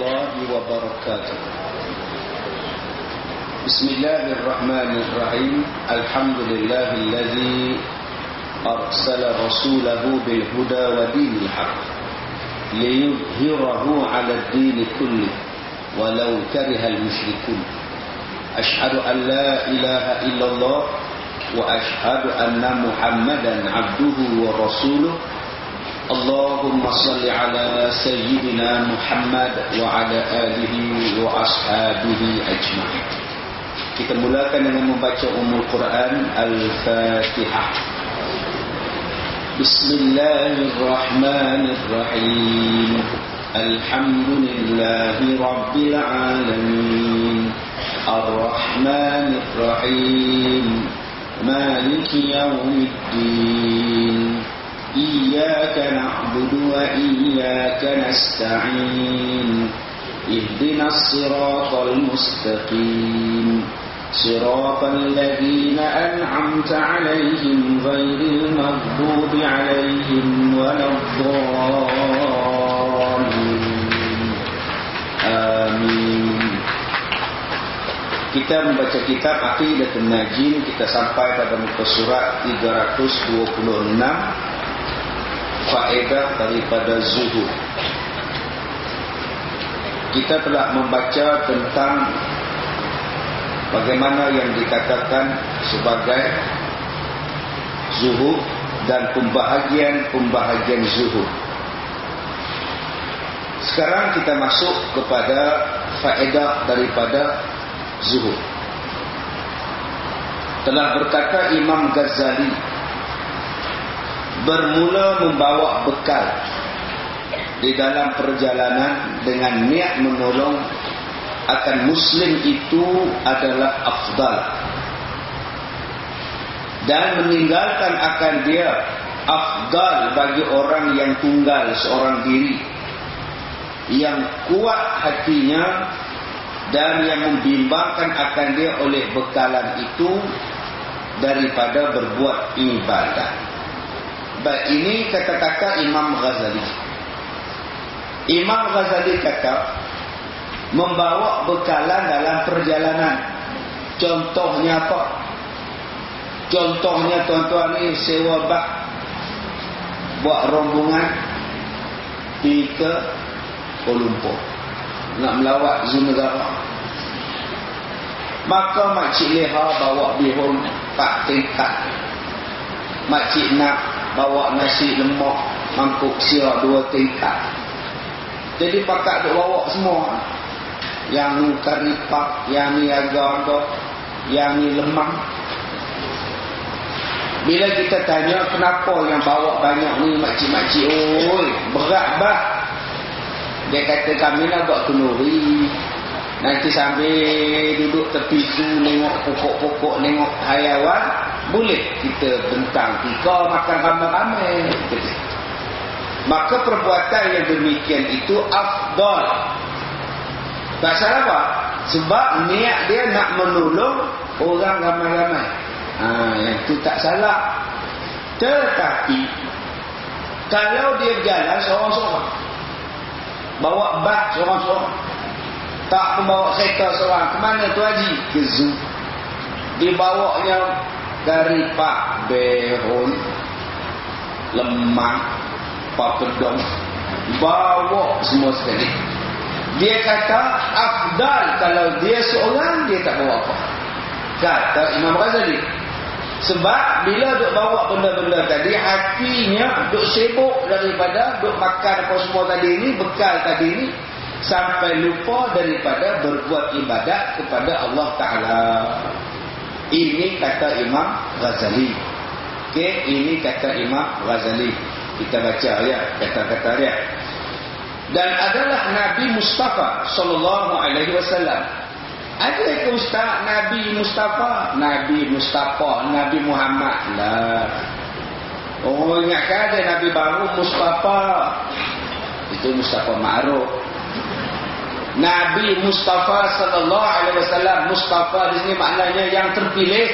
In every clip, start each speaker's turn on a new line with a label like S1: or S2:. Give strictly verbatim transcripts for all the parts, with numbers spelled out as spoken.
S1: الله وبركاته. بسم الله الرحمن الرحيم. الحمد لله الذي أرسل رسوله بالهدى ودين الحق ليظهره على الدين كله ولو كره المشركون. أشهد أن لا إله إلا الله وأشهد أن محمدا عبده ورسوله. اللهم صل على سيدنا محمد وعلى آله وأصحابه أجمعين. Kita mulakan dengan membaca Ummul Quran Al-Fatihah. Bismillahirrahmanirrahim. Alhamdulillahi Rabbil Alamin. Ar-Rahmanirrahim. Maliki Yawmiddin. إياك نعبد وإياك نستعين. اهدنا الصراط المستقيم صراط الذين أنعمت عليهم غير المغضوب عليهم ولا الضالين. آمين. Kita membaca kitab Aqidatul Najin. Kita sampai pada muka surat tiga ratus dua puluh enam. Faedah daripada zuhud. Kita telah membaca tentang bagaimana yang dikatakan sebagai zuhud dan pembahagian-pembahagian zuhud. Sekarang kita masuk kepada faedah daripada zuhud. Telah berkata Imam Ghazali, bermula membawa bekal di dalam perjalanan dengan niat menolong akan muslim itu adalah afdal, dan meninggalkan akan dia afdal bagi orang yang tunggal seorang diri, yang kuat hatinya dan yang membimbangkan akan dia oleh bekalan itu daripada berbuat ibadah. Baik, ini kata-kata Imam Ghazali. Imam Ghazali kata membawa bekalan dalam perjalanan. Contohnya apa? Contohnya tuan-tuan ni sewa bak, buat rombongan pergi ke Kuala Lumpur, nak melawat Zoo Negara. Maka Makcik Leha bawa bihun empat tingkat, Makcik nak bawa nasi lemak mangkuk sia dua tingkat. Jadi pakat duk bawa semua. Yang ni kari pak, yang ni agar-agar, yang ni lemang. Bila kita tanya kenapa yang bawa banyak ni makcik-makcik, oi berat bah. Dia kata kami nak buat kenduri. Nanti sambil duduk tepi tu nengok pokok-pokok, nengok hayawan, boleh kita bentang tiga makan ramai-ramai. Maka perbuatan yang demikian itu afdal. Tak salah apa? Sebab niat dia nak menolong orang ramai-ramai. Ha, yang itu tak salah. Tetapi kalau dia berjalan seorang-seorang, bawa bas seorang-seorang, tak membawa kereta seorang, ke mana tu haji? Ke zoo. Dibawanya dari pak behon, lemang, pakedong, bawa semua sekali. Dia kata afdal kalau dia seorang, dia tak bawa apa. Kata Imam Ghazali. Sebab bila duk bawa benda-benda tadi, hatinya duk sibuk daripada duk makan apa semua tadi ni, bekal tadi ni, sampai lupa daripada berbuat ibadat kepada Allah Ta'ala. Ini kata Imam Ghazali. Okey, ini kata Imam Ghazali. Kita baca ya kata-kata dia. Dan adalah Nabi Mustafa sallallahu alaihi wasallam. Ada ke ustaz Nabi Mustafa? Nabi Mustafa, Nabi Muhammad lah. Oh, ingatkan ada Nabi baru Mustafa. Itu Mustafa Ma'ruf. Nabi Mustafa sallallahu alaihi wasallam. Mustafa di sini maknanya yang terpilih.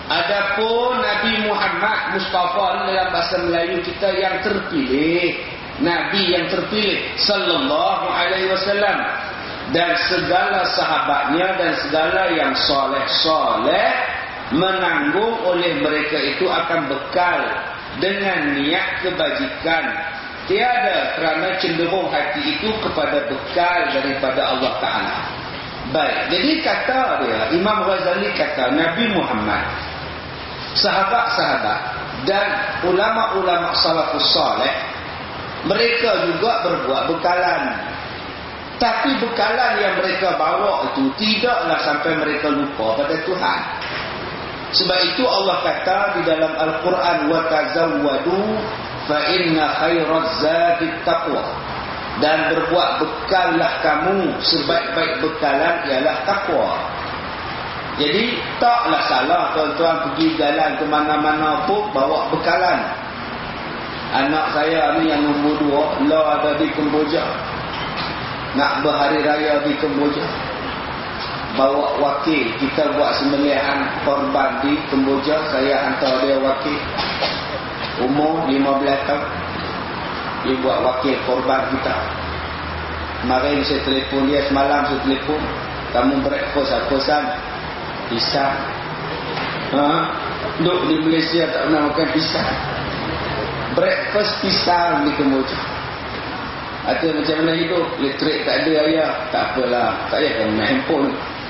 S1: Adapun Nabi Muhammad Mustafa dalam bahasa Melayu kita yang terpilih. Nabi yang terpilih sallallahu alaihi wasallam, dan segala sahabatnya dan segala yang soleh-soleh menanggung oleh mereka itu akan bekal dengan niat kebajikan, tiada kerana cenderung hati itu kepada bekal daripada Allah Ta'ala. Baik, jadi kata dia, Imam Ghazali kata, Nabi Muhammad, sahabat-sahabat dan ulama-ulama salafus salih, mereka juga berbuat bekalan. Tapi bekalan yang mereka bawa itu tidaklah sampai mereka lupa pada Tuhan. Sebab itu Allah kata di dalam Al-Quran, wa tazawwadu fa inna khairaz zadi taqwa. Dan berbuat bekallah kamu, sebaik-baik bekalan ialah takwa. Jadi taklah salah tuan-tuan pergi jalan ke mana-mana pun bawa bekalan. Anak saya ni yang nombor dua, lah ada di Kemboja, nak berhari raya di Kemboja, bawa wakil. Kita buat sembelihan korban di Kemboja, saya hantar dia wakil, umur lima belas tahun, dia buat wakil korban kita. Kemarin saya telefon dia, semalam saya telefon, kamu breakfast apa san? Pisang. Ha? Duduk di Malaysia tak pernah makan pisang. Breakfast pisang di Kemboja. Ada macam mana hidup? Elektrik tak ada ayah. Tak apalah, tak payah kan main handphone.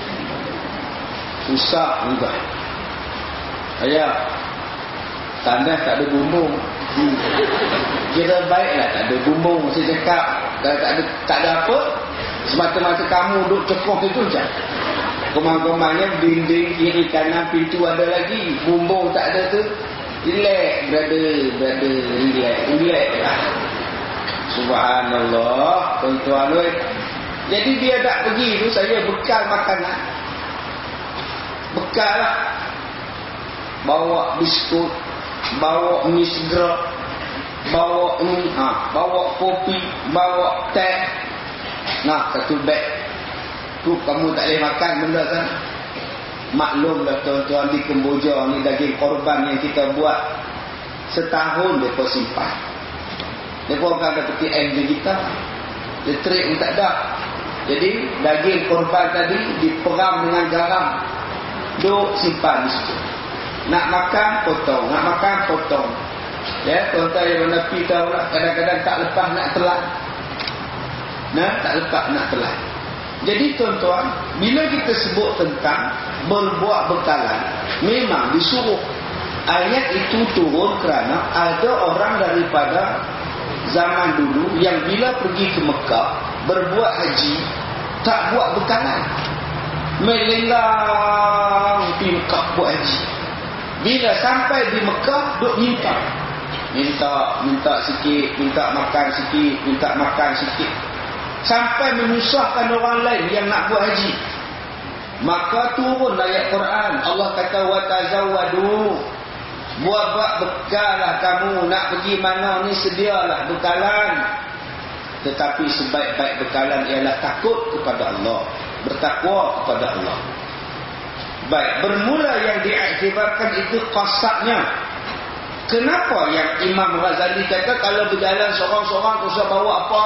S1: Susah juga. Ayah, tandas tak ada bumbung. Hmm. Kira baiklah tak ada bumbung. Saya cakap tak, tak, ada, tak ada apa, semata-mata kamu duduk cekok itu je. Komang-komangnya dinding kiri kanan pintu ada lagi, bumbung tak ada tu. Relax brother, brother, relax, relax lah. Subhanallah, tuan-tuan. Jadi dia tak pergi tu, saya bekal makanan. Bekal lah. Bawa biskut, bawa mi segera, bawa ni, ha, bawa kopi, bawa teh. Nah, satu beg. Tu kamu tak boleh makan benda kan? Maklumlah tuan-tuan, di Kemboja ni daging korban yang kita buat setahun mereka simpan. Mereka akan ada peti air kita, elektrik pun tak ada. Jadi daging korban tadi diperam dengan garam, duk simpan di situ. Nak makan potong, nak makan potong. Ya, tuan-tuan yang mana pi tahu lah, kadang-kadang tak lepas nak telan. Nah, tak lepas nak telan. Jadi tuan-tuan, bila kita sebut tentang berbuat bekalan, memang disuruh. Ayat itu turun kerana ada orang daripada zaman dulu yang bila pergi ke Mekah berbuat haji, tak buat bekalan, melenggang pergi Mekah buat haji. Bila sampai di Mekah, duk minta minta minta sikit, minta makan sikit, minta makan sikit, sampai menyusahkan orang lain yang nak buat haji. Maka turun ayat Quran, Allah kata wa tazawwadu, buat-buat bekallah kamu, nak pergi mana ni sedialah bekalan. Tetapi sebaik-baik bekalan ialah takut kepada Allah, bertakwa kepada Allah. Baik, bermula yang diiktibarkan itu qasadnya. Kenapa yang Imam Ghazali kata kalau berjalan seorang-seorang tak usah bawa apa,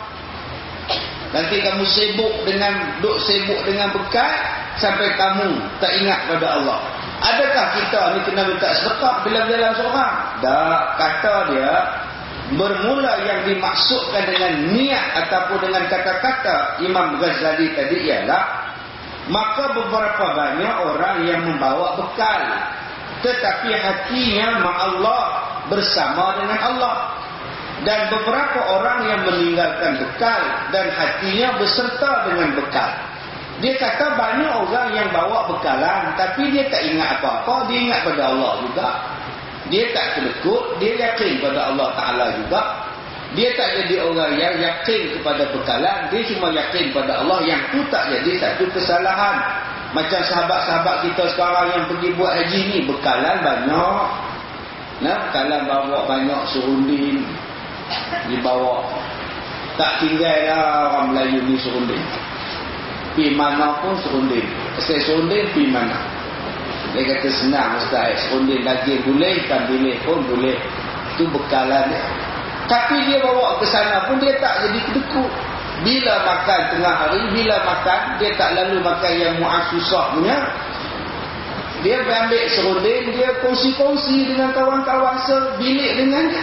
S1: nanti kamu sibuk dengan duk sibuk dengan bekal sampai kamu tak ingat pada Allah. Adakah kita ni kena minta sedekah bila berjalan seorang? Tak, kata dia bermula yang dimaksudkan dengan niat ataupun dengan kata-kata Imam Ghazali tadi ialah maka beberapa banyak orang yang membawa bekal tetapi hatinya ma Allah, bersama dengan Allah. Dan beberapa orang yang meninggalkan bekal dan hatinya beserta dengan bekal. Dia kata banyak orang yang bawa bekalan tapi dia tak ingat apa-apa, dia ingat pada Allah juga. Dia tak kedekut, dia yakin pada Allah Ta'ala juga. Dia tak jadi orang yang yakin kepada bekalan, dia cuma yakin pada Allah. Yang tu tak jadi satu kesalahan. Macam sahabat-sahabat kita sekarang yang pergi buat haji ni, bekalan banyak. Nah, bekalan bawa banyak serunding dibawa. Tak tinggal lah orang Melayu ni serunding. Pi mana pun serunding. Saya serunding pi mana. Dia kata senang Ustaz, serunding daging boleh, ikan bilis pun boleh. Itu bekalan dia. Tapi dia bawa ke sana pun dia tak jadi kedekut. Bila makan tengah hari, bila makan, dia tak lalu makan yang mu'ah susah punya. Dia ambil serunding, dia kongsi-kongsi dengan kawan-kawan sebilik dengannya.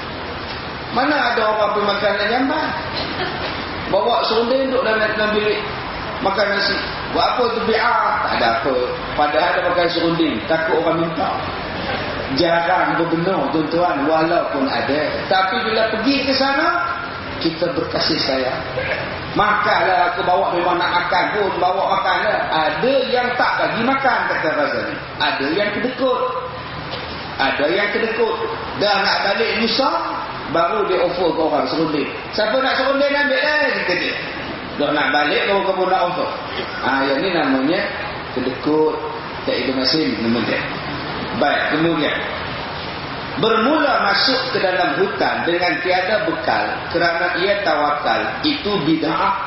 S1: Mana ada orang pergi makan dan jamban? Bawa serunding, duduk dalam, dalam bilik makan nasi. Buat apa tu bi'ah? Tak ada apa. Padahal ada makan serunding, takut orang minta. Jarang berbenar tuan-tuan, walaupun ada. Tapi bila pergi ke sana, kita berkasih sayang. Makanlah, aku bawa memang nak makan pun, bawa makanlah. Ada yang tak bagi makan, kata Razali. Ada yang kedekut. Ada yang kedekut. Dah nak balik lusa, baru dia offer ke orang serunding. Siapa nak serunding ambil lah, kata dia. Dah nak balik, baru kamu nak offer. Ha, yang ni namanya kedekut. Tak ada masin, nama dia. Baik, kemudian bermula masuk ke dalam hutan dengan tiada bekal kerana ia tawakal, itu bid'ah.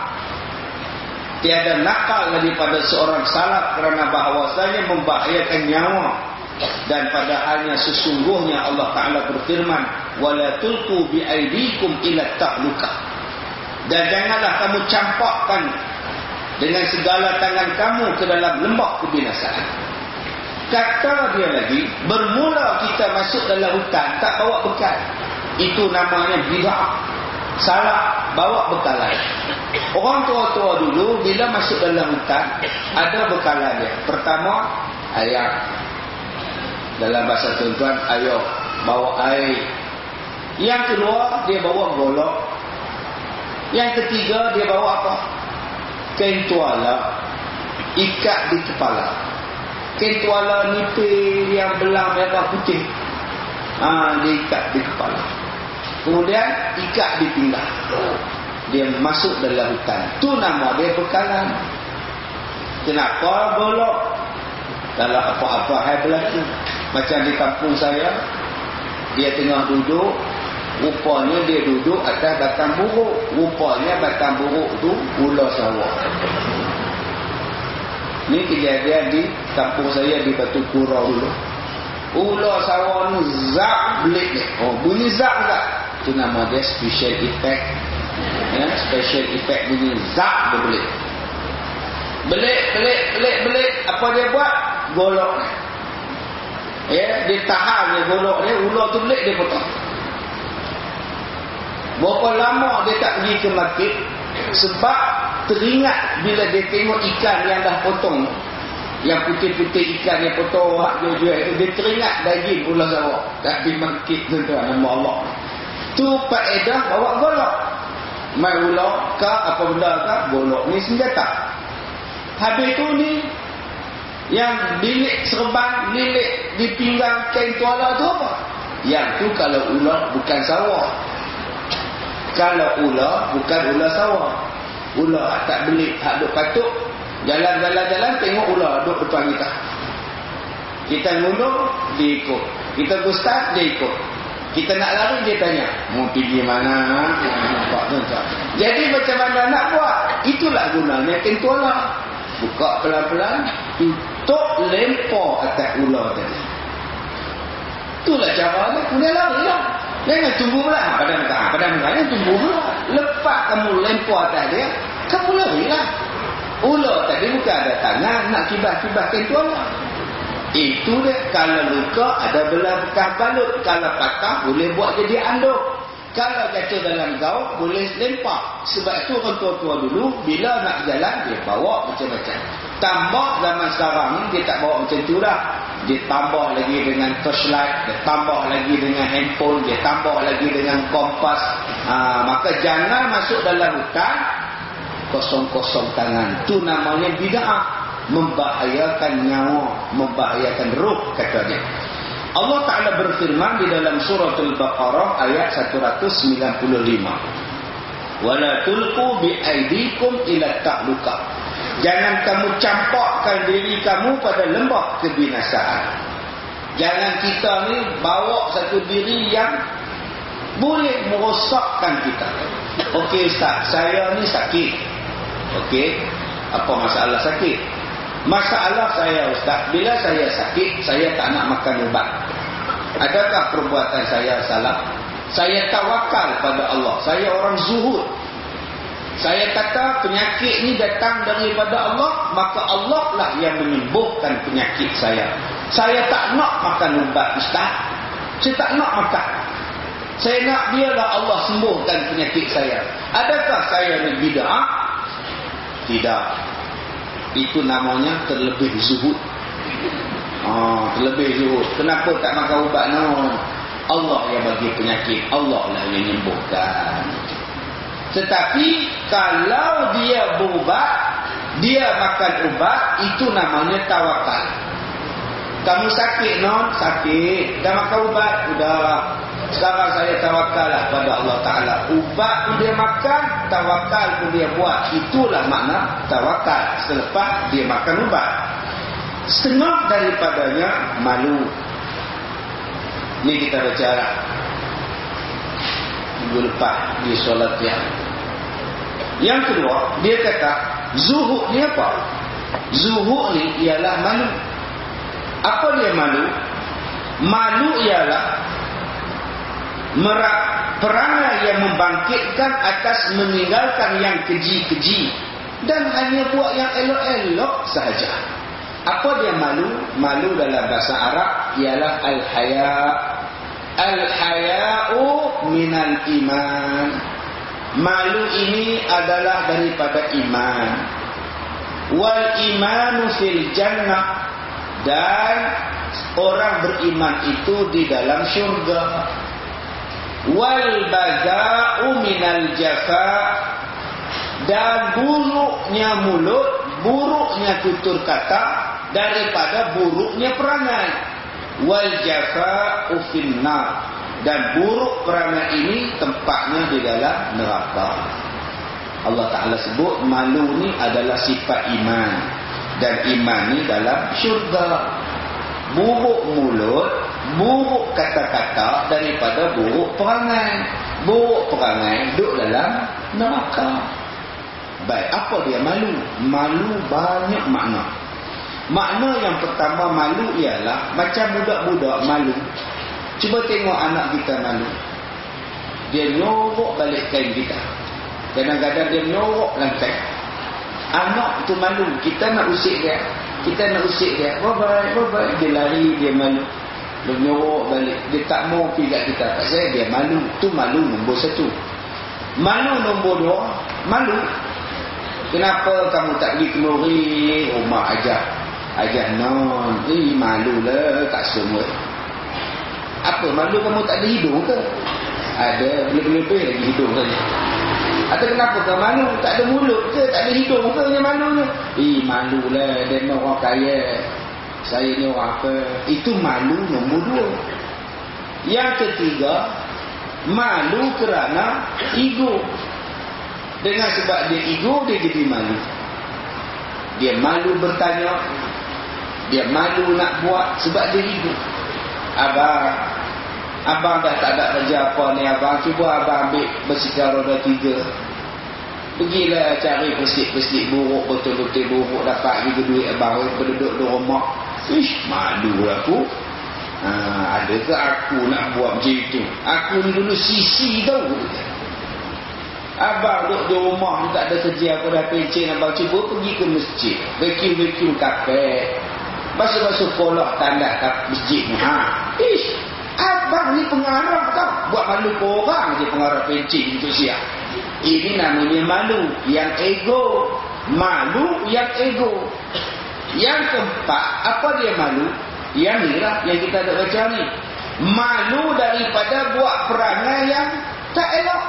S1: Tiada nakal daripada seorang salaf kerana bahawasanya membahayakan nyawa. Dan padahalnya sesungguhnya Allah Ta'ala berfirman, wala tulqu biaidikum ila ta'luka. Dan janganlah kamu campakkan dengan segala tangan kamu ke dalam lembah kebinasaan. Kata dia lagi, bermula kita masuk dalam hutan tak bawa bekal, itu namanya bid'ah. Salah, bawa bekalan. Orang tua-tua dulu bila masuk dalam hutan ada bekalan dia. Pertama, ayam. Dalam bahasa tuan-tuan, ayo bawa air. Yang kedua, dia bawa golok. Yang ketiga, dia bawa apa? Kain tuala, ikat di kepala. Kain tuala nipis yang belang merah putih, ha, dia ikat di kepala. Kemudian ikat di pinggang. Dia masuk dalam hutan. Tu nama dia bekalan. Kenapa golok? Kalau apa-apa hai berlaku. Macam di kampung saya, dia tengah duduk, rupanya dia duduk atas batang buruk. Rupanya batang buruk tu ular sawah. Ni kejadian di kampung saya di Batu Kurau dulu. Ular sawah ni zap belik ni. Oh, bunyi zap tak? Itu nama dia special effect. Ya, special effect bunyi zap dia belik. Belik, belik, belik, belik. Apa dia buat? Golok ni. Ya, dia tahan dia golok ni. Ular tu belik, dia potong. Berapa lama dia tak pergi ke market? Sebab teringat bila dia tengok ikan yang dah potong, yang putih-putih ikan yang potong dia jual itu, dia teringat daging ular sawah. Tak pergi market tuan-tuan, nama Allah. Tu faedah bawa golok. Mai ular ke apa benda ke, golok ni senjata. Habis tu ni yang bilik serban, lilit di pinggang kain tuala tu apa? Yang tu kalau ular bukan sawah. Kalau ular bukan ular sawah. Ular tak belik, hak duk patuk, jalan-jalan-jalan tengok ular duk depan kita. Kita ngundur, dia ikut. Kita gustaf, dia ikut. Kita nak lari, dia tanya, mau pergi mana? Nampak tuan-tuan. Jadi macam mana nak buat? Itulah gunanya kain tuala. Buka pelan-pelan, tutup, lempar atas ular tadi. Itulah cara dia. Kemudian lari lah. Jangan tunggu pula. Padang tak, padang tak, tunggu pula. Lepas kamu lempar atas dia, kamu lari lah. Ular tadi bukan ada tangan nak kibas-kibas kain tuala. Itu dia. Kalau luka ada belah bekas balut. Kalau patah boleh buat jadi anduk. Kalau jatuh dalam gaul boleh lempar. Sebab itu orang tua-tua dulu bila nak jalan dia bawa macam-macam. Tambah zaman sekarang ni dia tak bawa macam tu dah. Dia tambah lagi dengan torchlight, dia tambah lagi dengan handphone, dia tambah lagi dengan kompas. Ha, maka jangan masuk dalam hutan kosong-kosong tangan. Tu namanya bid'ah, membahayakan nyawa, membahayakan ruh katanya. Allah Ta'ala berfirman di dalam surah Al-Baqarah ayat seratus sembilan puluh lima. Wala tulqu biaidikum ila ta'luka. Jangan kamu campakkan diri kamu pada lembah kebinasaan. Jangan kita ni bawa satu diri yang boleh merosakkan kita. Okey Ustaz, saya ni sakit. Okey, apa masalah sakit? Masalah saya Ustaz, bila saya sakit, saya tak nak makan ubat. Adakah perbuatan saya salah? Saya tawakal pada Allah. Saya orang zuhud. Saya kata penyakit ni datang daripada Allah, maka Allah lah yang menyembuhkan penyakit saya. Saya tak nak makan ubat ustaz. Saya tak nak makan. Saya nak biarlah Allah sembuhkan penyakit saya. Adakah saya ni bid'ah? Tidak. Itu namanya terlebih zuhud. Oh, terlebih zuhud. Kenapa tak makan ubat? No. Allah yang bagi penyakit. Allah lah yang menyembuhkan. Tetapi kalau dia berubat, dia makan ubat, itu namanya tawakal. Kamu sakit non? Sakit. Dah makan ubat? Udah. Sekarang saya tawakal lah pada Allah Ta'ala. Ubat pun dia makan, tawakal pun dia buat. Itulah makna tawakal. Selepas dia makan ubat. Setengah daripadanya malu. Ini kita baca Arab. Minggu lepas di solat yang. Yang kedua, dia kata zuhud ni apa? Zuhud ni ialah malu. Apa dia malu? Malu ialah merak perangai yang membangkitkan atas meninggalkan yang keji-keji dan hanya buat yang elok-elok sahaja. Apa dia malu? Malu dalam bahasa Arab ialah al-haya. Al-haya'u minal iman. Malu ini adalah daripada iman. Wal imanu fil jannah. Dan orang beriman itu di dalam syurga. Wal baza'u minal jafa. Dan buruknya mulut, buruknya tutur kata daripada buruknya perangai. Wal jafa'u finnar. Dan buruk perangai ini tempatnya di dalam neraka. Allah Ta'ala sebut malu ni adalah sifat iman. Dan iman ni dalam syurga. Buruk mulut, buruk kata-kata daripada buruk perangai. Buruk perangai duduk dalam neraka. Baik, apa dia malu? Malu banyak makna. Makna yang pertama malu ialah macam budak-budak malu. Cuba tengok anak kita malu. Dia nyorok balik kain kita. Kadang-kadang dia nyorok lantai. Anak tu malu. Kita nak usik dia. Kita nak usik dia. Bye-bye, bye-bye. Dia lari, dia malu. Dia nyorok balik. Dia tak mau pergi kat kita. Kat saya, dia malu. Tu malu nombor satu. Malu nombor dua. Malu. Kenapa kamu tak pergi kenduri? Rumah ajak. Ajak non. Eh, malu lah. Tak semua. Apa? Malu kamu tak ada hidung ke? Ada. Lebih-lebih lagi hidung saja. Atau kenapa kau malu? Tak ada mulut ke? Tak ada hidung ke? Yang malunya? Eh, malu lah. Dia ni orang kaya. Saya ni orang apa? Itu malu nombor dua. Yang ketiga, malu kerana ego. Dengan sebab dia ego, dia jadi malu. Dia malu bertanya. Dia malu nak buat sebab dia ego. Abang, abang dah tak ada kerja apa ni abang. Cuba abang ambil basikal roda tiga. Pergilah cari pesik-pesik buruk, betul-betul buruk. Dapat juga duit abang berduduk di rumah. Ish, malu aku. Ha, ada ke aku nak buat macam itu? Aku ni dulu sisi tau. Abang duduk di rumah ni tak ada kerja. Aku dah pencen abang. Cuba pergi ke masjid. Vacuum-vacuum kapet. Basuh-basuh kolak tandas kat masjid ni. Ha. Ish, abang ni pengarah tau. Buat malu ke orang je pengarah pencen untuk siap. Ini namanya malu. Yang ego. Malu yang ego. Yang keempat, apa dia malu? Yang ni lah yang kita ada baca ni. Malu daripada buat perangai yang tak elok.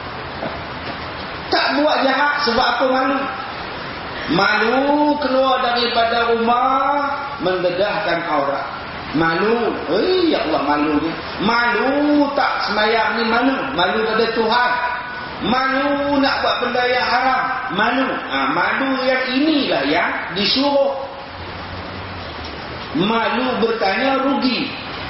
S1: Tak buat jahat sebab apa malu? Malu keluar daripada rumah mendedahkan aurat. Malu. Eh, ya Allah malu ni. Malu tak sembahyang ni malu. Malu pada Tuhan. Malu nak buat benda yang haram. Malu. Ha, malu yang inilah yang disuruh. Malu bertanya rugi.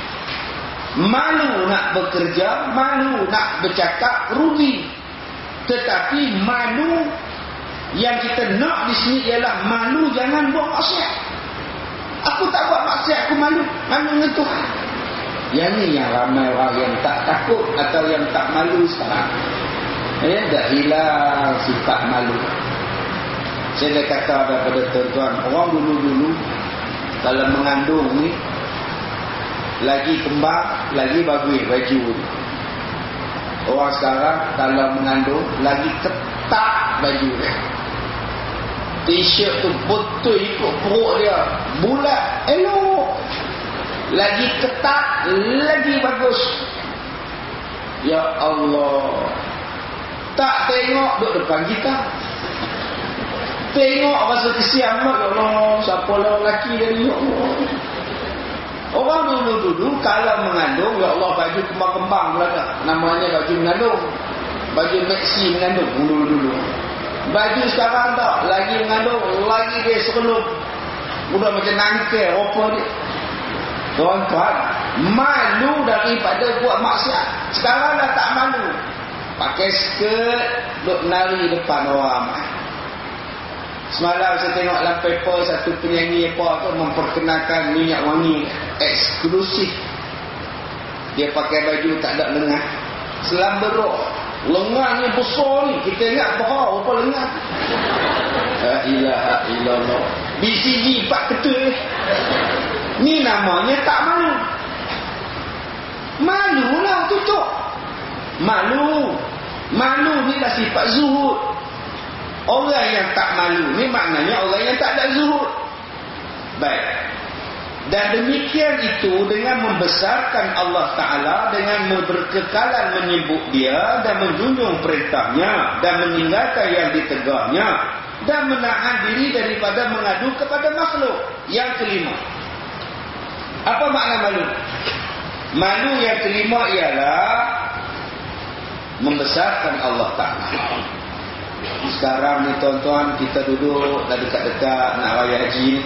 S1: Malu nak bekerja, malu nak bercakap rugi. Tetapi malu yang kita nak di sini ialah malu jangan buat maksiat. Aku tak buat maksiat, aku malu. Malu dengan Tuhan. Yang ni yang ramai orang yang tak takut atau yang tak malu sekarang. Ya, dah hilang sifat malu. Saya dah kata daripada tuan-tuan, orang dulu-dulu kalau mengandung ni lagi kembar, lagi bagus baju ni. Orang sekarang kalau mengandung lagi ketat baju dia. T-shirt tu betul ikut perut dia, bulat, elok. Lagi ketat, lagi bagus. Ya Allah. Tak tengok duduk depan kita. Tengok rasa kesian. Ya Allah, siapa lah lelaki dia ni, ya Allah. Orang dulu-dulu kalau mengandung, ya Allah, baju kembang-kembang belakang. Namanya baju mengandung. Baju maxi mengandung dulu-dulu. Baju sekarang tak. Lagi mengandung, lagi dia serelup. Udah macam nangkir rupa dia. Tuan-tuan, malu daripada buat maksiat. Sekarang dah tak malu. Pakai skirt, duk nari depan orang. Semalam saya tengok dalam paper satu penyanyi apa tu memperkenalkan minyak wangi eksklusif. Dia pakai baju tak ada lengan, selam berok. Lengannya besar ni. Kita ingat berapa apa lengan. La ilaha illallah. B C G empat ketul. Ni namanya tak malu. Malulah tutup. Malu. Malu ni dah sifat zuhud. Orang yang tak malu ni maknanya orang yang tak ada zuhud. Baik. Dan demikian itu dengan membesarkan Allah Ta'ala, dengan berkekalan menyebut dia dan menjunjung perintahnya dan meninggalkan yang ditegaknya dan menahan diri daripada mengadu kepada makhluk. Yang kelima, apa makna malu? Malu yang kelima ialah membesarkan Allah Ta'ala. Sekarang ni tuan-tuan, kita duduk dah dekat-dekat nak raya haji.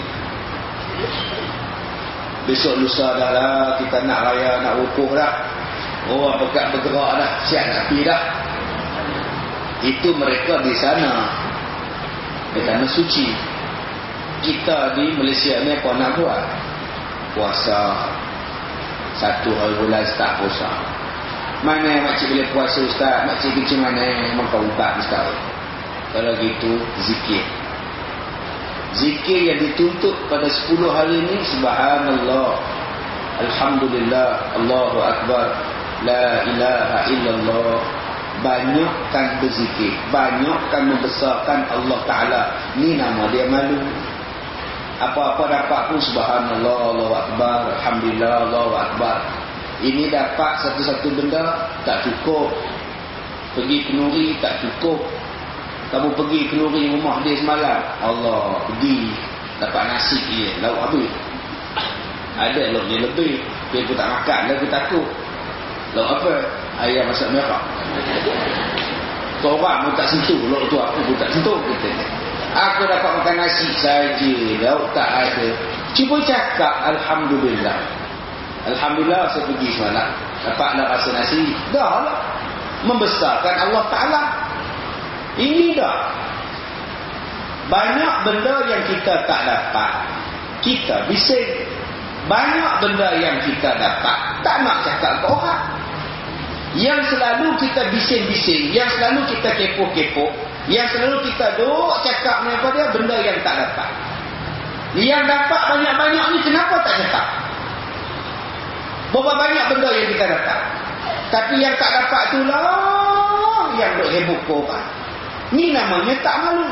S1: Besok lusa dah lah kita nak raya, nak wukuf dah. Orang pekat bergerak dah, siap nak pergi dah. Itu mereka di sana, di tanah suci. Kita di Malaysia ni apa nak buat? Puasa satu hari bulan start puasa. Mana makcik boleh puasa ustaz? Makcik kecil mana memang kau ubat ustaz? Kalau gitu zikir. Zikir yang dituntut pada sepuluh hari ini, subhanallah, alhamdulillah, Allahu akbar, la ilaha illallah. Banyakkan berzikir, banyakkan membesarkan Allah Ta'ala. Ni nama dia malu. Apa-apa dapat pun subhanallah, Allahu akbar, alhamdulillah, Allahu akbar. Ini dapat satu-satu benda tak cukup. Pergi kenuri tak cukup. Kamu pergi kenuri rumah dia semalam, Allah, pergi dapat nasi dia, lauk habis. Ada lauk dia lebih, dia pun tak makan, dia pun takut. Lauk apa? Ayam masak merah. Korang pun tak sentuh, lauk tu aku pun tak sentuh. Kita. Aku dapat makan nasi saja, lauk tak ada. Cuba cakap alhamdulillah. Alhamdulillah saya pergi semalam, dapatlah rasa nasi. Dah lah. Membesarkan Allah Ta'ala. Ini dah. Banyak benda yang kita tak dapat, kita bising. Banyak benda yang kita dapat, tak nak cakap ke orang. Yang selalu kita bising-bising, yang selalu kita kepo-kepo, yang selalu kita duk cakap apa dia, benda yang tak dapat. Yang dapat banyak-banyak ni kenapa tak cakap? Berapa banyak benda yang kita dapat, tapi yang tak dapat tu lah yang duk heboh ke orang. Ni namanya tak malu.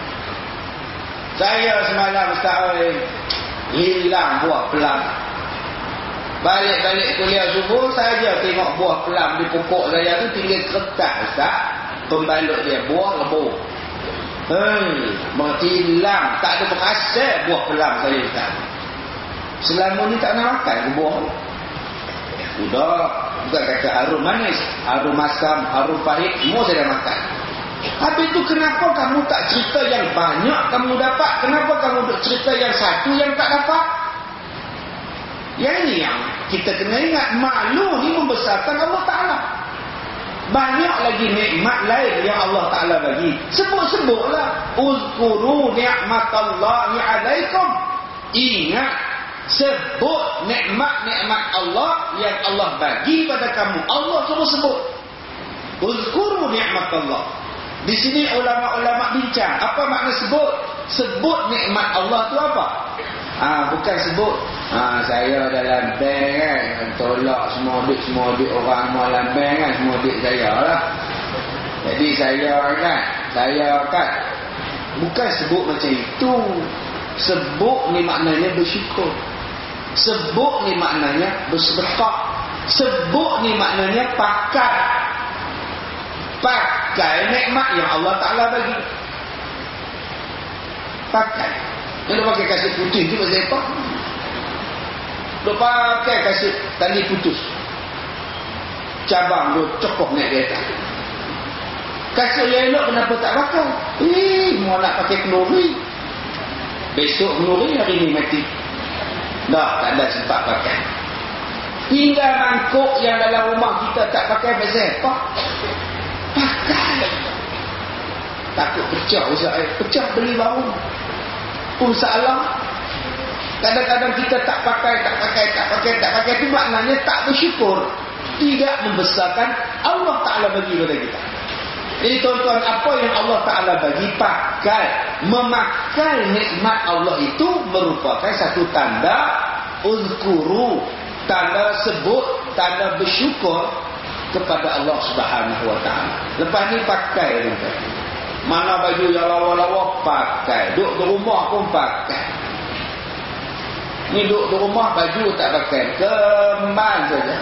S1: Saya semalam Ustaz, hilang buah pelam. Balik-balik kuliah subuh saja tengok buah pelam di pokok saya tu tinggal kertas Ustaz. Pembalut dia buah lebur. Hei, hilang, tak ada berhasil buah pelam saya Ustaz. Selama ni tak nak makan ke buah. Udah, bukan kata harum manis, harum asam, harum pahit, semua saya dah makan. Habis itu kenapa kamu tak cerita yang banyak kamu dapat? Kenapa kamu cerita yang satu yang tak dapat? Yang ini yang kita kena ingat. Malu ni membesarkan Allah Ta'ala. Banyak lagi nikmat lain yang Allah Ta'ala bagi. Sebut-sebutlah. Uzkuru ni'matallahi alaikum. Ingat Sebut nikmat-nikmat Allah yang Allah bagi pada kamu. Allah suruh sebut. Uzkuru nikmat Allah. Di sini ulama-ulama bincang, apa makna sebut? Sebut nikmat Allah tu apa? Ah, bukan sebut ah, saya dalam bank kan, tolak semua duit semua duit orang dalam bank kan, semua duit saya lah. Jadi saya kan, saya kan. Bukan sebut macam itu. Sebut ni maknanya bersyukur. Sebut ni maknanya bersedekah. Sebut ni maknanya pakai. Pakai nikmat yang Allah Ta'ala bagi. Pakai. Dia pakai kasut putih tu pasal apa? Dia pakai kasut tali putus. Cabang dia cokok naik di atas. Kasut yang elok kenapa tak pakai? Eh, mau nak pakai kenduri. Besok kenduri, hari ni mati. Dah, tak ada sempat pakai. Tinggal mangkuk yang dalam rumah kita tak pakai pasal apa? Pakai. Takut pecah usah air. Pecah beli baru. Pun salah. Kadang-kadang kita tak pakai, tak pakai, tak pakai, tak pakai. Itu maknanya tak bersyukur. Tidak membesarkan Allah Ta'ala bagi kepada kita. Jadi tuan-tuan, apa yang Allah Ta'ala bagi, pakai. Memakai nikmat Allah itu merupakan satu tanda uzkuru, tanda sebut, tanda bersyukur kepada Allah Subhanahu Wa Ta'ala. Lepas ni pakai juga. Mana baju yang lawa-lawa, pakai. Duduk di rumah pun pakai. Ni duduk di rumah baju tak pakai, kembang saja.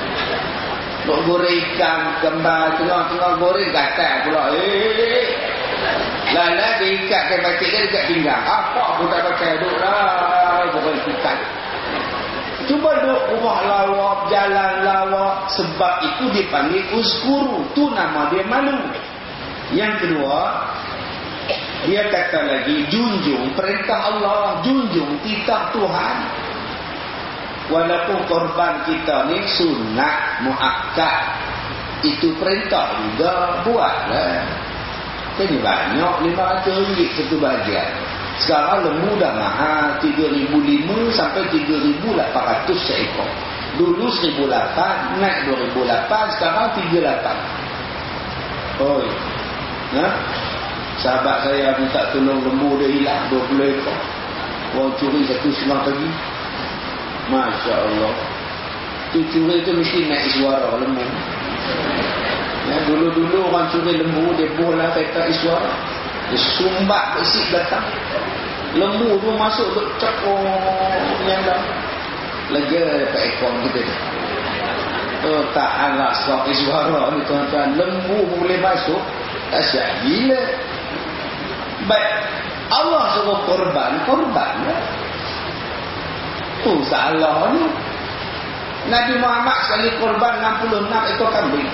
S1: Duk goreng ikan, kembang, tengah-tengah goreng gatal pula. Eh, lala diikat ke batik dia dekat pinggang. Apa pun tak pakai, duk lah goreng ikan. Cuba duk rumah lawa, jalan lawa. Sebab itu dipanggil uzkuru. Tu nama dia malu. Yang kedua, dia kata lagi, junjung perintah Allah, junjung titah Tuhan. Walaupun korban kita ni sunat muakkad, itu perintah juga, buatlah. Ini banyak, lima ratus ringgit satu bahagian. Sekarang lembu dah mahal, tiga ribu lima sampai tiga ribu lapan ratus seekor. Dulu seribu lapan, naik dua ribu lapan, sekarang tiga ribu lapan. Oi, nah, sahabat saya minta tolong lembu dia hilang dua puluh ekor. Orang curi satu setengah pagi. Masya Allah. Tu curi tu mesti naik suara lembu. Ya, dulu-dulu orang curi lembu, dia bola kereta suara. Dia sumbat besi datang. Lembu tu masuk duk cekong yang dah. Lega dekat ekor kita tu. Oh, tak alas pakai suara ni tuan-tuan. Lembu boleh masuk. Asyik gila. Baik. Allah suruh korban, korban lah. Tu salah ni. Nabi Muhammad sekali korban enam puluh enam ekor kambing.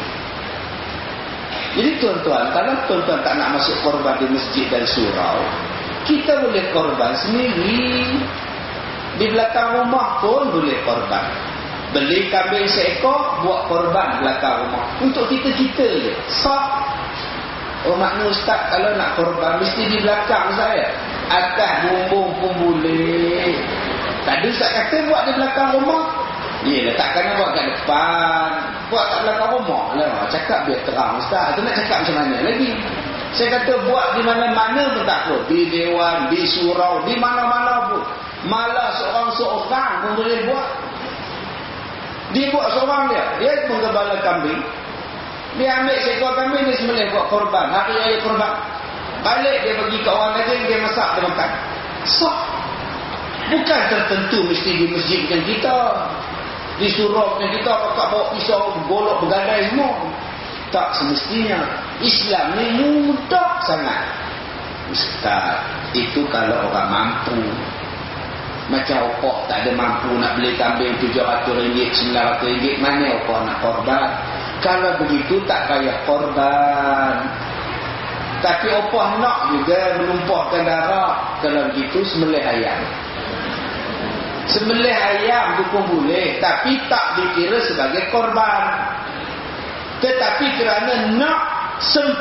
S1: Jadi tuan-tuan, kalau tuan-tuan tak nak masuk korban di masjid dan surau, kita boleh korban sendiri. Di belakang rumah pun boleh korban. Beli kambing seekor, buat korban belakang rumah. Untuk kita-kita je. Sah. Oh makna ustaz, kalau nak korban mesti di belakang saya. Atas bumbung pun boleh. Tadi ustaz kata buat di belakang rumah. Yelah, takkan nak buat kat depan. Buat kat belakang rumah lah. Cakap biar terang ustaz. Tu nak cakap macam mana lagi? Saya kata buat di mana-mana pun tak apa. Di dewan, di surau, di mana-mana pun. Malah seorang-seorang pun boleh buat. Dia buat seorang dia. Dia menggembala kambing. Dia ambil seekor kambing, dia sembelih buat korban. Hari raya korban. Balik dia bagi ke orang lain, dia masak, dia makan. So, bukan tertentu mesti di masjid macam kita. Di surau macam kita, kakak bawa pisau, golok, bergadai semua. Tak semestinya. Islam ni mudah sangat. Ustaz, itu kalau orang mampu. Macam opok tak ada mampu nak beli kambing tujuh ratus ringgit, sembilan ratus ringgit, mana opok nak korban? Kalau begitu tak payah korban. Tapi opok nak juga menumpahkan darah. Kalau begitu sembelih ayam. Sembelih ayam tu pun boleh, tapi tak dikira sebagai korban. Tetapi kerana nak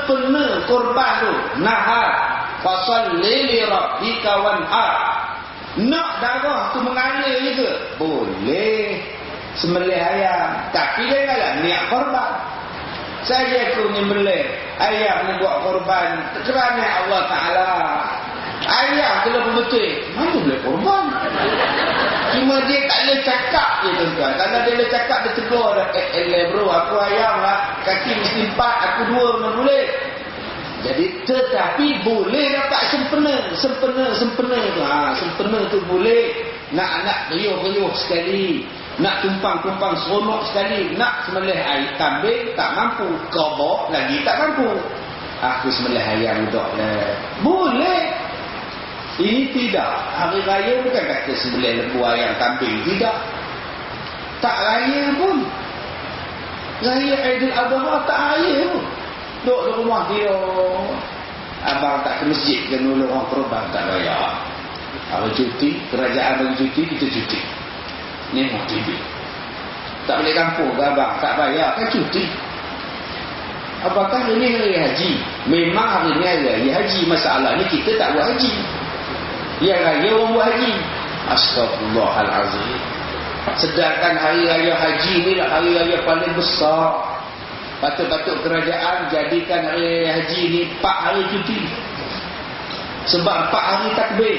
S1: sempurna korban tu, nahar fasalli li rabbika wanhar, Nak darah tu mengalir juga boleh sembelih ayam, tapi janganlah niat korban. Saya aku menyembelih ayam membuat korban kerana Allah Ta'ala. Ayam kalau betul mana boleh korban. Cuma dia tak boleh cakap je tuan-tuan. Kalau dia boleh cakap dia tegur dah, eh, eh bro aku ayam lah, kaki mesti empat, aku dua mana boleh. Jadi tetapi boleh dapat sempena, sempena, sempena tu. Ha, sempena tu boleh. Nak nak riuh-riuh sekali, nak tumpang-tumpang seronok sekali, nak sembelih ayam kambing tak mampu, kobok lagi tak mampu. Aku sembelih ayam dah lah. Boleh. Ini tidak. Hari raya bukan kata sembelih lembu ayam kambing, tidak. Tak raya pun. Raya Aidil Adha tak raya pun. Duduk di rumah dia. Abang tak ke masjid ke nolong orang korban, tak bayar. Kalau cuti, kerajaan bagi cuti, kita cuti. Nengok T V. Tak boleh kampung ke abang, tak bayar, kan cuti. Apakah ini hari haji? Memang hari ini hari haji. Masalahnya kita tak buat haji. Yang raya orang buat haji. Astagfirullahalazim. Sedangkan hari raya haji ni lah hari raya paling besar. Patut-patut kerajaan jadikan hari haji ni empat hari cuti. Sebab empat hari takbir.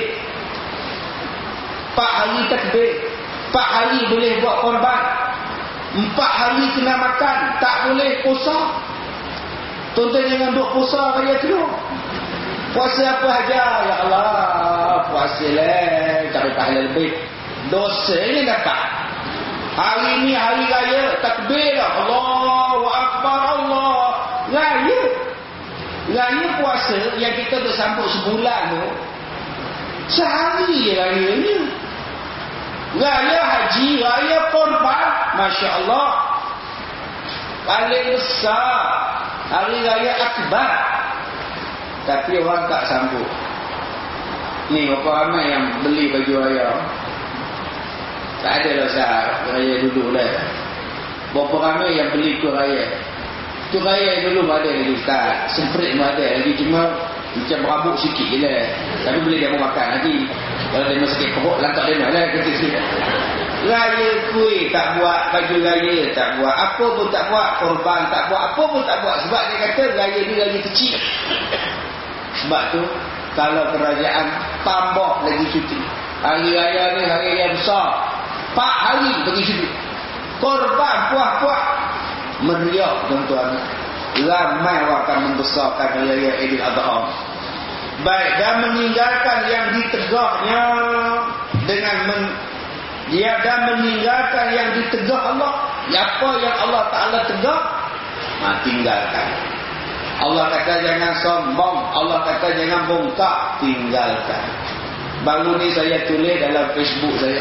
S1: Empat hari takbir. Empat hari boleh buat korban. Empat hari kena makan. Tak boleh puasa. Tuan-tuan jangan duk puasa raya tu. Puasa apa aja, ya Allah, puasa lah, cari pahala lebih. Dosa ni dapat. Hari ni hari raya, takbir lah. Allahu Akbar, Allah. Raya. Raya puasa yang kita bersambut sebulan tu, sehari je raya ni. Raya haji, raya korban, Masya Allah. Paling besar. Hari raya akbar. Tapi orang tak sambut. Ni berapa ramai yang beli baju raya. Tak ada lah sah raya dulu lah. Berapa ramai yang beli tu raya. Tu raya dulu ada lagi Ustaz. Semprit pun ada lagi. Cuma macam berabuk sikit je lah. Tapi boleh dia makan lagi. Kalau dia sakit perut, lantak dia lah kata sikit. Raya kuih tak buat, baju raya tak buat, apa pun tak buat, korban tak buat, apa pun tak buat. Sebab dia kata raya ni raya kecil. Sebab tu kalau kerajaan tambah lagi cuti. Hari raya ni hari raya besar, empat hari bagi cuti. Korban puas-puas meriah tuan-tuan. Ramai orang akan membesarkan hari raya Aidil Adha. Baik, dan meninggalkan yang ditegaknya dengan men, dia dan meninggalkan yang ditegak Allah. Apa yang Allah Ta'ala tegak, ha, tinggalkan. Allah kata jangan sombong, Allah kata jangan bongkak, tinggalkan. Baru ni saya tulis dalam Facebook saya,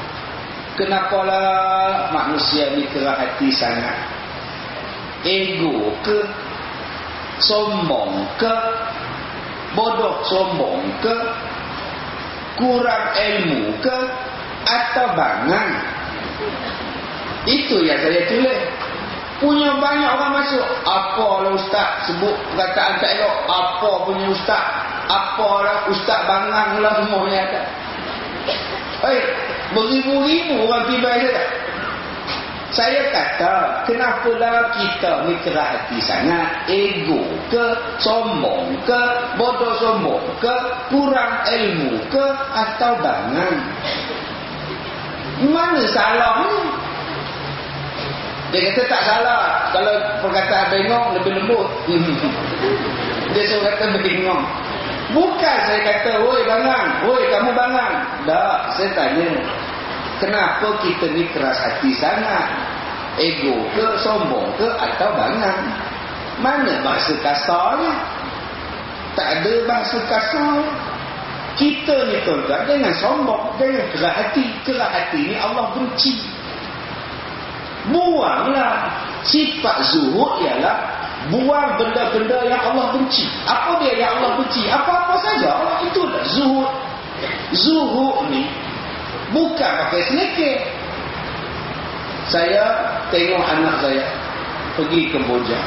S1: kenapalah manusia ni kerah hati sangat? Ego ke? Sombong ke? Bodoh sombong ke? Kurang ilmu ke? Atau bangang? Itu yang saya tulis. Punya banyak orang masuk. Apalah ustaz sebut perkataan tak elok. Apa punya ustaz? Apalah ustaz bangang lah semuanya ada. Eh, beribu-ribu orang tiba saja. Saya kata, kenapalah kita ni kerah hati sangat? Ego ke? Sombong ke? Bodoh sombong ke? Kurang ilmu ke? Atau bangang? Mana salah ni? Dia kata tak salah. Kalau perkataan bengong lebih lembut. Dia suruh kata bengong. Bukan saya kata, woi bangang, woi kamu bangang. Tak, saya tanya, kenapa kita ni keras hati sangat? Ego ke, sombong ke, atau bangang? Mana bahasa kasarnya? Tak ada bahasa kasar. Kita ni tuan-tuan, jangan sombong, jangan keras hati. Keras hati ni Allah benci. Buanglah. Sifat zuhud ialah buang benda-benda yang Allah benci. Apa dia yang Allah benci? Apa-apa saja. Itulah zuhud. Zuhud ni bukan pakai selekeh. Saya tengok anak saya pergi ke Boja.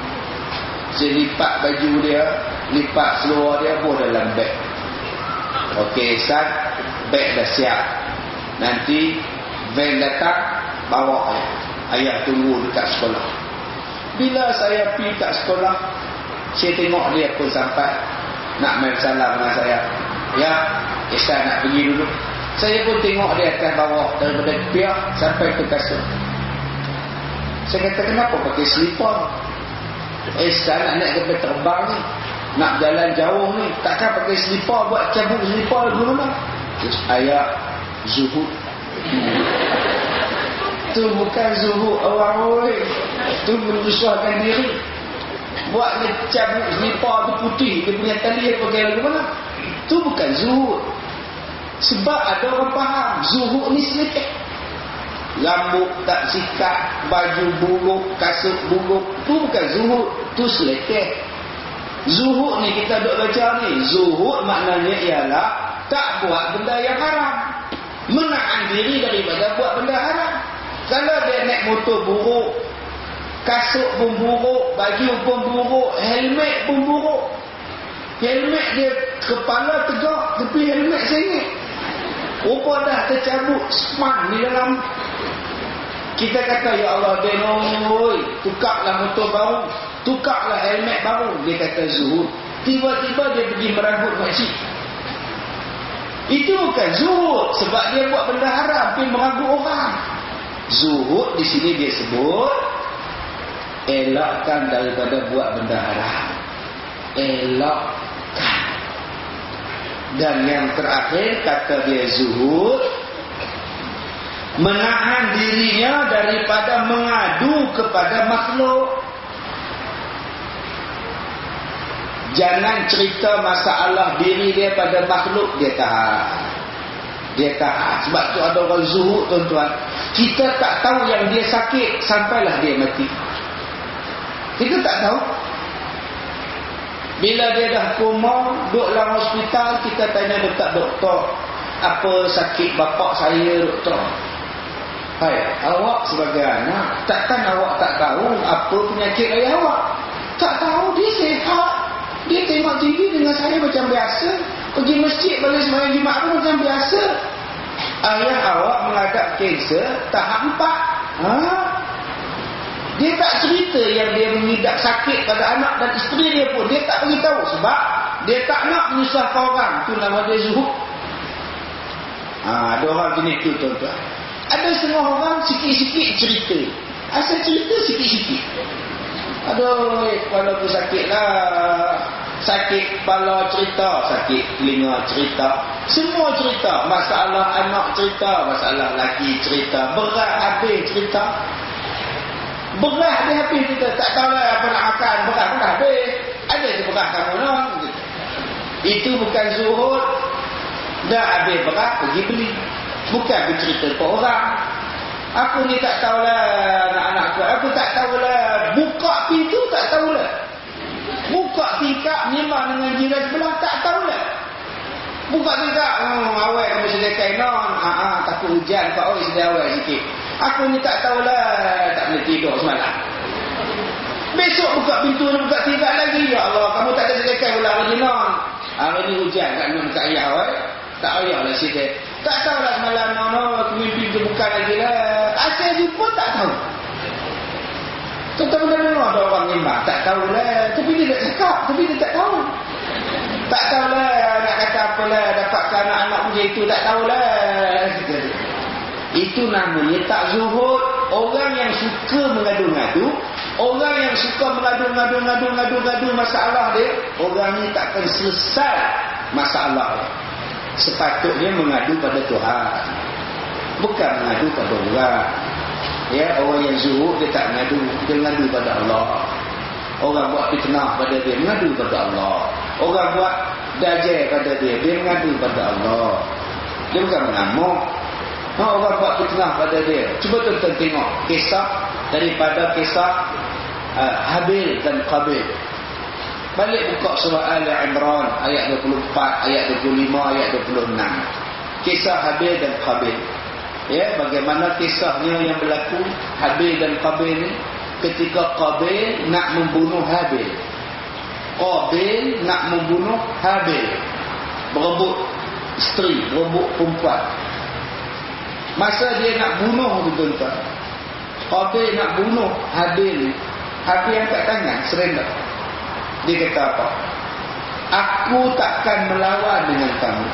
S1: Saya lipat baju dia, lipat seluar dia pun dalam beg. Okey, Ustaz, beg dah siap. Nanti van datang, bawa ayah. Ayah tunggu dekat sekolah. Bila saya pergi kat sekolah, saya tengok dia pun sampai nak main salam dengan saya. Ya, Ustaz nak pergi dulu. Saya pun tengok dia akan bawa daripada piak sampai ke kasut. Saya kata, kenapa pakai selipar? Eh, sekarang nak naik kapal terbang ni, nak jalan jauh ni, takkan pakai selipar buat cabut selipar dulu lah. Terus ayat zuhud. Tu bukan zuhud awal-awal, tu menyusahkan diri. Buat dia cabut selipar tu putih, dia punya tali dia pakai lagu mana? Tu bukan zuhud. Sebab ada orang faham zuhud ni selekeh. Rambut tak sikat, baju buruk, kasut buruk, tu bukan zuhud, tu selekeh. Zuhud ni kita duk baca ni, zuhud maknanya ialah tak buat benda yang haram, menahan diri daripada buat benda haram. Kalau dia naik motor buruk, kasut pun buruk, baju pun buruk, helmet pun buruk. Helmet dia kepala tegak, tapi helmet sengit. Rupa dah tercabut span di dalam. Kita kata, ya Allah, denoi, tukarlah motor baru, tukarlah helmet baru. Dia kata zuhud. Tiba-tiba dia pergi meragut makcik. Itu bukan zuhud, sebab dia buat benda haram, pergi meragut orang. Zuhud di sini dia sebut elakkan daripada buat benda haram. Elakkan. Dan yang terakhir kata dia zuhud, menahan dirinya daripada mengadu kepada makhluk. Jangan cerita masalah diri dia pada makhluk, dia tahan. Dia tahan. Sebab tu ada orang zuhud, tuan-tuan. Kita tak tahu yang dia sakit sampailah dia mati. Kita tak tahu. Bila dia dah koma, duduk dalam hospital, kita tanya dekat doktor, apa sakit bapak saya, doktor? Hai, awak sebagai anak, takkan awak tak tahu apa penyakit ayah awak? Tak tahu, dia sihat. Dia tengok T V dengan saya macam biasa. Pergi masjid balik sembahyang Jumaat pun macam biasa. Ayah awak menghadap kanser tahap empat. Ha? Dia tak cerita yang dia mengidap sakit pada anak dan isteri dia pun. Dia tak beritahu sebab dia tak nak menyusahkan orang. Itu nama dia zuhud. Ha, ada orang jenis tu, tuan-tuan. Ada setengah orang sikit-sikit cerita. Asal cerita sikit-sikit. Aduh, kepala aku sakit lah. Sakit kepala cerita, sakit telinga cerita. Semua cerita. Masalah anak cerita, masalah lelaki cerita. Berat habis cerita. Berat dia habis kita. Tak tahu lah apa nak makan. Berat pun dah habis. Ada je berat kamu nak. Itu bukan zuhud. Dah habis berat, pergi beli. Bukan bercerita ke orang. Aku ni tak tahulah anak-anak aku. Aku tak tahulah buka pintu, tak tahulah. Buka tingkap memang dengan jiran sebelah, tak tahulah. Buka tingkap, hmm, awet kamu sediakan non. Ah, ah, takut hujan, Pak Oi sedia awet sikit. Aku ni tak tahulah, tak boleh tidur semalam. Besok buka pintu dan buka tingkap lagi. Ya Allah, kamu tak ada sediakan pula lagi non. Hari ni hujan kat non kat ayah awet. Tak payahlah sidik. Tak tahulah semalam no, aku mimpi tu bukan lagi lah. Asal jumpa tak tahu. Tentang benda-benda ada orang nimbang. Tak tahulah. Tapi dia tak cakap. Tapi dia tak tahu. Tak tahulah nak kata apalah. Dapatkan anak-anak macam itu. Tak tahulah. Itu namanya tak zuhud. Orang yang suka mengadu-ngadu. Orang yang suka mengadu-ngadu-ngadu-ngadu-ngadu masalah dia. Orang ni takkan selesai masalah dia. Sepatutnya mengadu pada Tuhan, bukan mengadu pada orang. Ya, orang yang zuhud dia tak mengadu, dia mengadu pada Allah. Orang buat fitnah pada dia, mengadu pada Allah. Orang buat dajjal pada dia, dia mengadu pada Allah. Dia bukan mengamuk. Ha, orang buat fitnah pada dia. Cuba tuan-tuan tengok kisah daripada kisah uh, Habil dan Qabil. Balik buka surah Al-Imran ayat dua puluh empat, ayat dua puluh lima, ayat dua puluh enam. Kisah Habil dan Qabil. Ya, bagaimana kisahnya yang berlaku Habil dan Qabil ni ketika Qabil nak membunuh Habil. Qabil nak membunuh Habil. Berebut isteri, rebut perempuan. Masa dia nak bunuh tu tuan-tuan, Qabil nak bunuh Habil. Habil angkat tangan, surrender. Dia kata apa? Aku takkan melawan dengan kamu.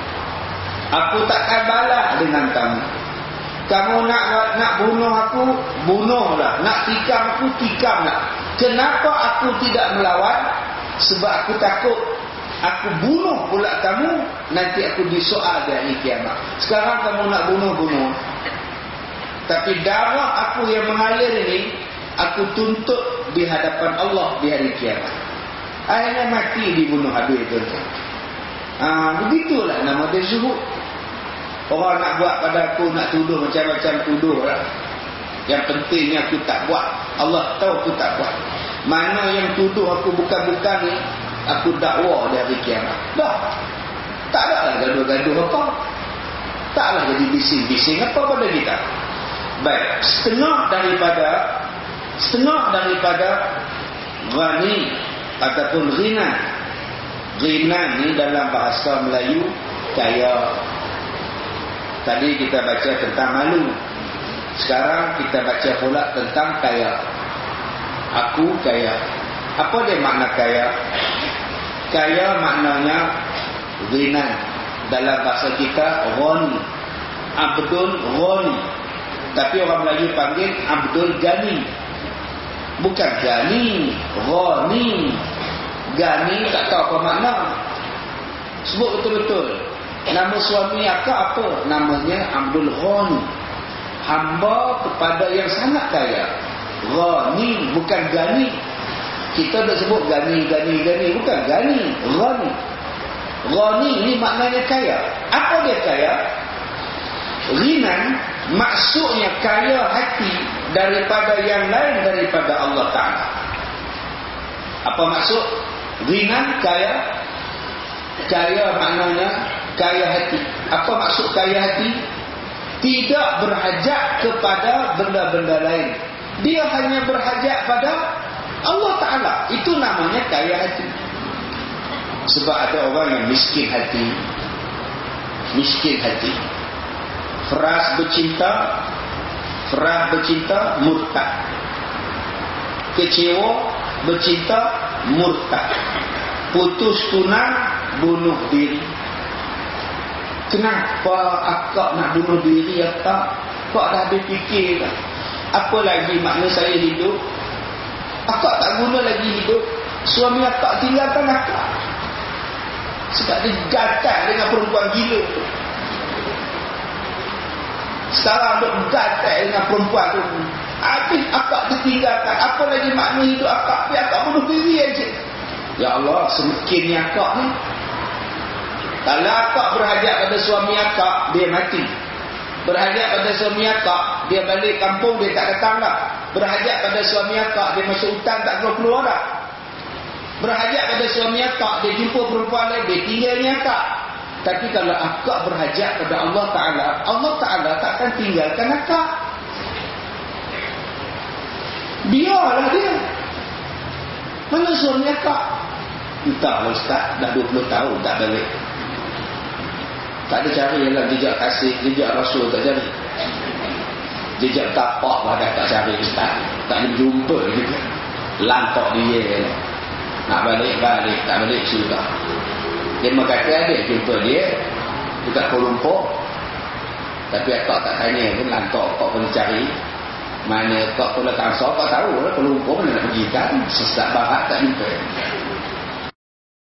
S1: Aku takkan balas dengan kamu. Kamu nak nak bunuh aku, bunuhlah. Nak tikam aku, tikamlah. Kenapa aku tidak melawan? Sebab aku takut aku bunuh pula kamu, nanti aku disoal di hari kiamat. Sekarang kamu nak bunuh-bunuh, tapi darah aku yang mengalir ini aku tuntut di hadapan Allah di hari kiamat. Akhirnya mati dibunuh Habil itu. Ah, begitulah nama dia zuhud. Orang nak buat pada aku, nak tuduh macam-macam tuduh lah. Yang pentingnya aku tak buat. Allah tahu aku tak buat. Mana yang tuduh aku bukan-bukan ni, aku dakwa di hari kiamat. Dah. Tak ada lah gaduh-gaduh apa. Taklah jadi bising-bising apa pada kita. Baik, setengah daripada setengah daripada ghani ataupun ghina. Ghina ni dalam bahasa Melayu kaya. Tadi kita baca tentang malu. Sekarang kita baca pula tentang kaya. Aku kaya. Apa dia makna kaya? Kaya maknanya ghina. Dalam bahasa kita ghani. Abdul ghani. Tapi orang Melayu panggil Abdul Ghani. Bukan Ghani, Ghani. Ghani tak tahu apa makna. Sebut betul-betul. Nama suami akak apa? Namanya Abdul Ghani. Hamba kepada yang sangat kaya. Ghani, bukan Ghani. Kita dah sebut Ghani, Ghani, Ghani. Bukan Ghani, Ghani. Ghani ni maknanya kaya. Apa dia kaya? Ghinan maksudnya kaya hati daripada yang lain daripada Allah Ta'ala. Apa maksud? Ghinan kaya. Kaya maknanya kaya hati. Apa maksud kaya hati? Tidak berhajat kepada benda-benda lain. Dia hanya berhajat pada Allah Ta'ala. Itu namanya kaya hati. Sebab ada orang yang miskin hati. Miskin hati. Feras bercinta, feras bercinta, murtad. Kecewa, bercinta, murtad. Putus tunang, bunuh diri. Kenapa akak nak bunuh diri akak? Kak dah habis fikir kan? Apa lagi makna saya hidup? Akak tak guna lagi hidup. Suami akak tinggalkan akak. Sebab dia gatal dengan perempuan gila tu. Sekarang duk gatal dengan perempuan tu. Habis akak tertinggalkan. Apa lagi makna hidup akak? Biar akak bunuh diri aja. Ya Allah, semakin ni akak ni. Kalau akak berhajat pada suami akak, dia mati. Berhajat pada suami akak, dia balik kampung, dia tak datang dah. Berhajat pada suami akak, dia masuk hutan tak keluar dah. Berhajat pada suami akak, dia jumpa perempuan lain, dia tinggalnya akak. Tapi kalau akak berhajat pada Allah Ta'ala, Allah Ta'ala takkan tinggalkan akak. Biarlah dia. Mana suami akak? Entahlah Ustaz, dah dua puluh tahun tak balik. Tak ada cari dalam jejak kasih, jejak Rasul tak cari. Jejak tapak lah dah tak cari Ustaz. Tak ada jumpa juga. Lantak dia. Nak balik-balik, tak balik sudah. Dia berkata ada jumpa dia dekat Kuala Lumpur. Tapi akak tak tanya pun, lantak akak pun cari. Mana akak Kuala Kangsar, akak tahu lah Kuala Lumpur mana nak pergi kan. Sesat barat tak jumpa.